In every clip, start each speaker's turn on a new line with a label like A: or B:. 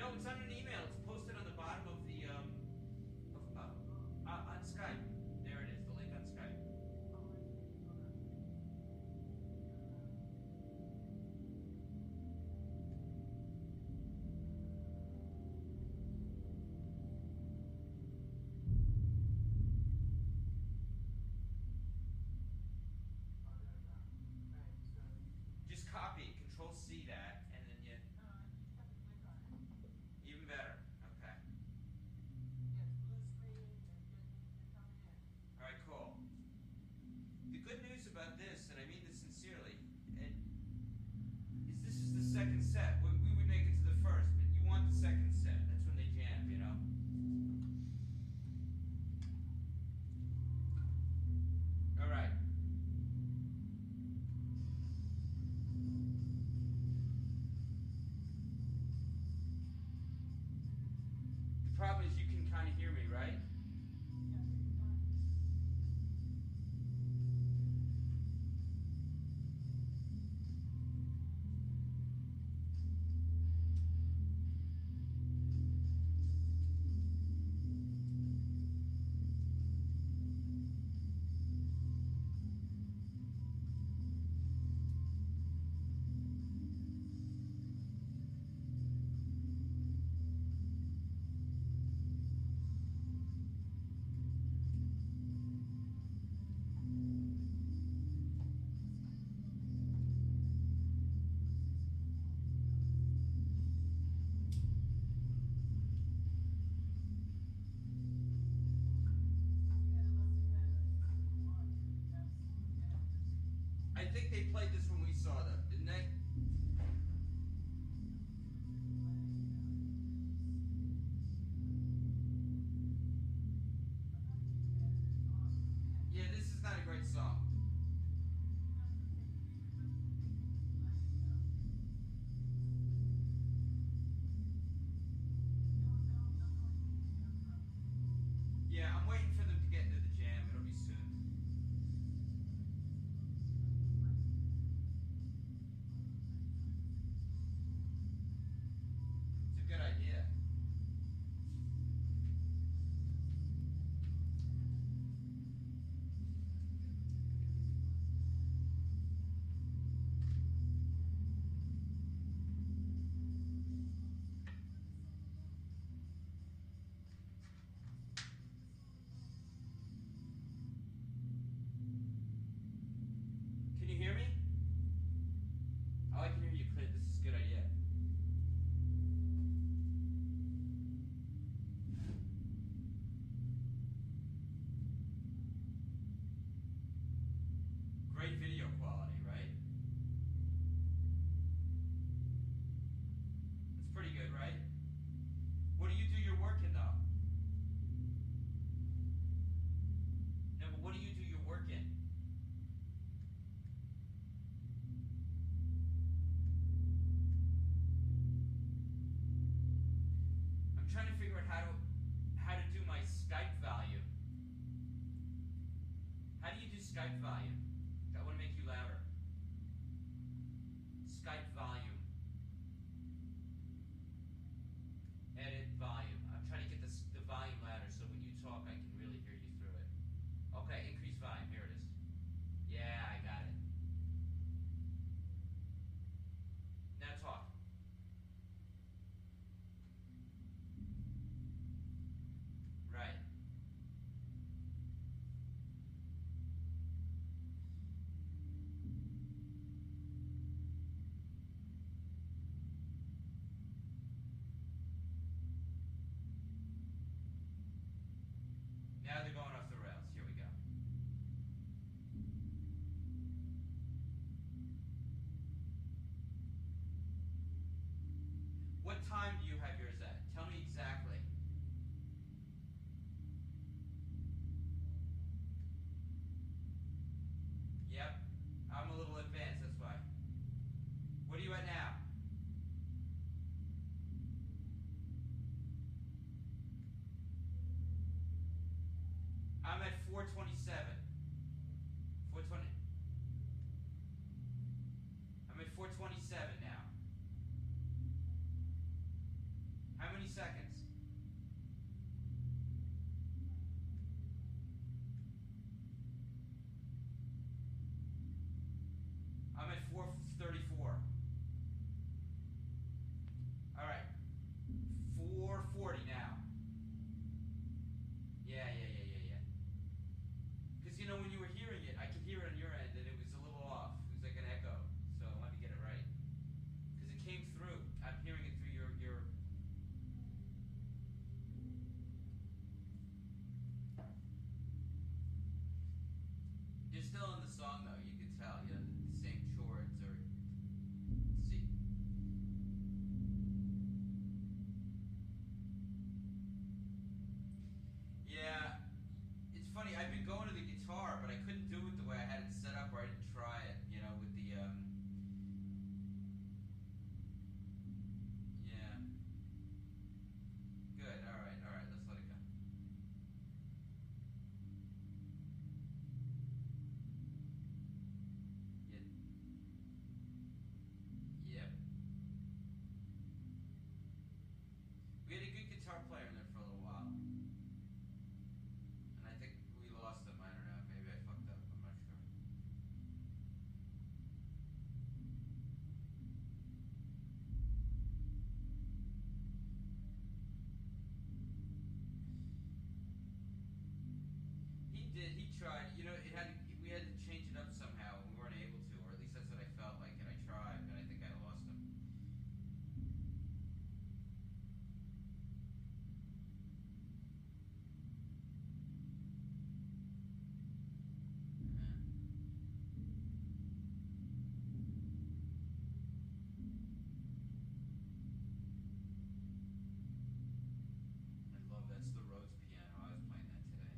A: No, it's on an email. It's posted on the bottom of the on Skype. There it is. The link on Skype. Just copy, Control C that, and then you. Even better. Okay. All right, cool. The good news about this, and I mean this sincerely, is this is the second set. We would make it to the first, but you want the second set. That's when they jam, you know. All right. The problem is you can kind of hear me, right? I think they played this when we saw them, didn't they? Yeah, this is not a great song. Yeah, I'm waiting for them to get into the jam. It'll be soon. Good idea. Can you hear me? Oh, I can hear you clear. This is a good idea. Great video quality, right? It's pretty good, right? What do you do your work in, though? No, but what do you do your work in? I'm trying to figure out how to do my Skype volume. How do you do Skype volume? I want to make you louder. Skype volume. Edit volume. I'm trying to get the volume louder so when you talk I can really hear you through it. Okay, increase volume. Here it is. Yeah, I got it. Now talk. Right. Now they're going off the rails. Here we go. What time do you have yours at? Tell me exactly. Yep. I'm a little advanced, that's why. What are you at now? I'm at 427. 420. I'm at 427 now. How seconds. I'm at 4:34. All right. 4:40 now. Yeah. Because, when you were hearing it, I could hear it on your end, and it was a little off. It was like an echo. So I wanted to get it right. Because it came through. I'm hearing it through your. You're still in the song, though. You can tell. The same chords or. See. Yeah. It's funny, I've been going to the guitar, but I couldn't do it the way I had it set up, or I didn't try it, with the, yeah. Good, alright, let's let it go. Yep. We had a good guitar player in there for a little while. And I think we lost him, I don't know, maybe I fucked up, I'm not sure. He did. He tried. We had to change it up somehow, and we weren't able to, or at least that's what I felt like. And I tried, but I think I lost him. I love that's the Rhodes piano. I was playing that today.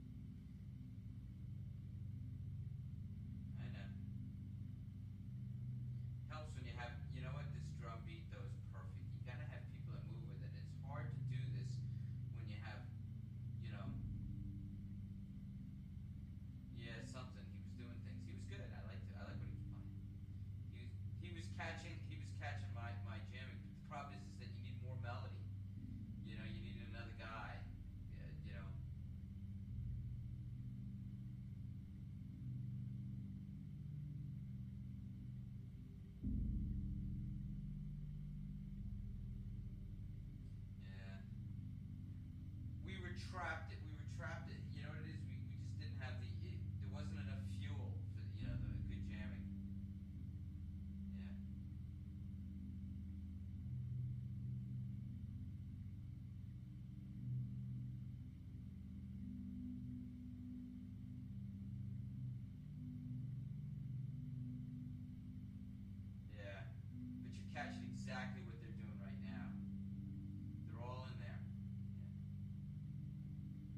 A: I know. Helps when you have, this drum beat though is perfect. You gotta have people that move with it. It's hard to do this when you have, you know, yeah, something. He was doing things. He was good. I liked it. I like what he was playing. He was catching my jamming. The problem is that you need more melody. You need another guy. Yeah. Yeah. We were trapped. You know what it is? We just didn't have there wasn't enough fuel for, the good jamming. Yeah. Yeah. But you're catching exactly what they're doing right now. They're all in there. Yeah.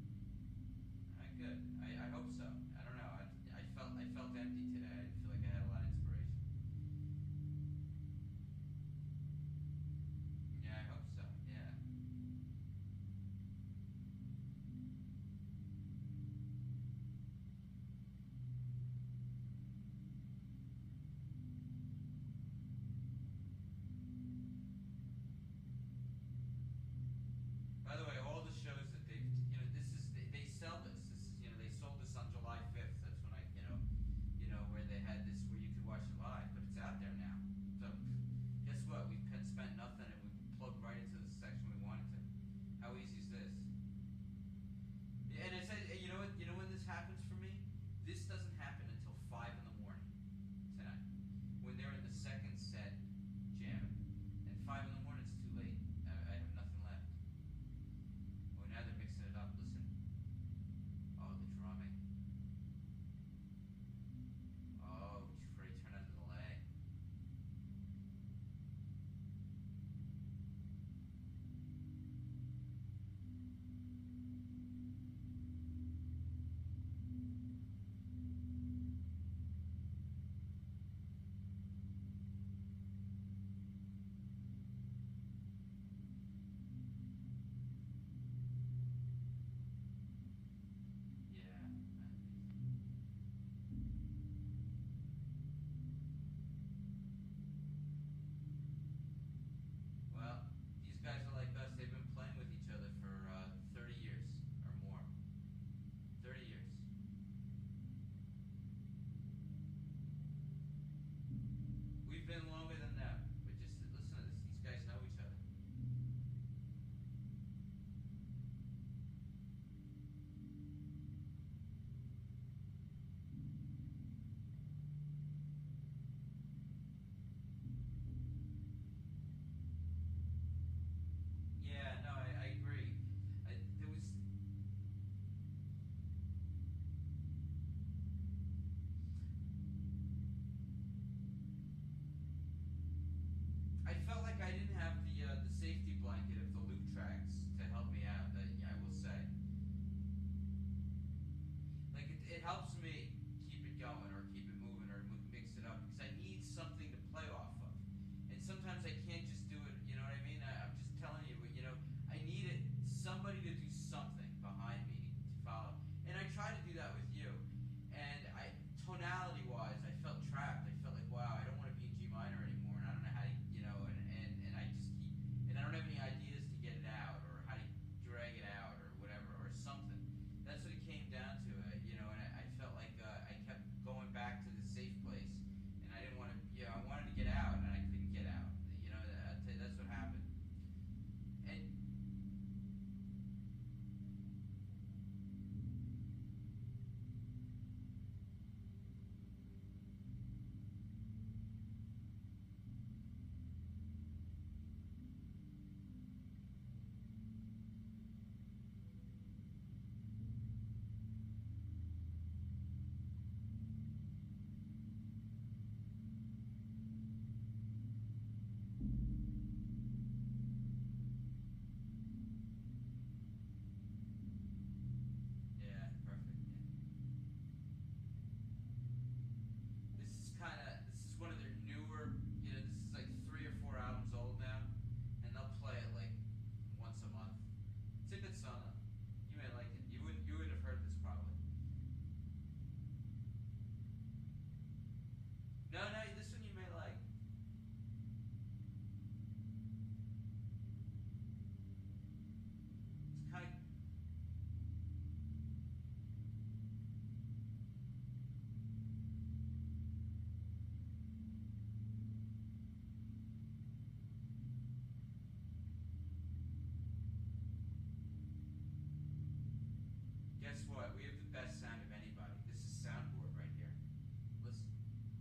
A: Guess what? We have the best sound of anybody. This is soundboard right here. Listen.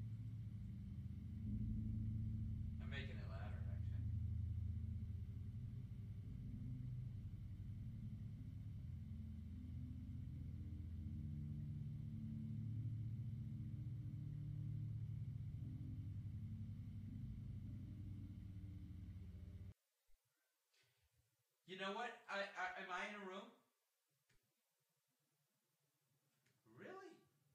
A: I'm making it louder, actually. You know what? Am I in a room?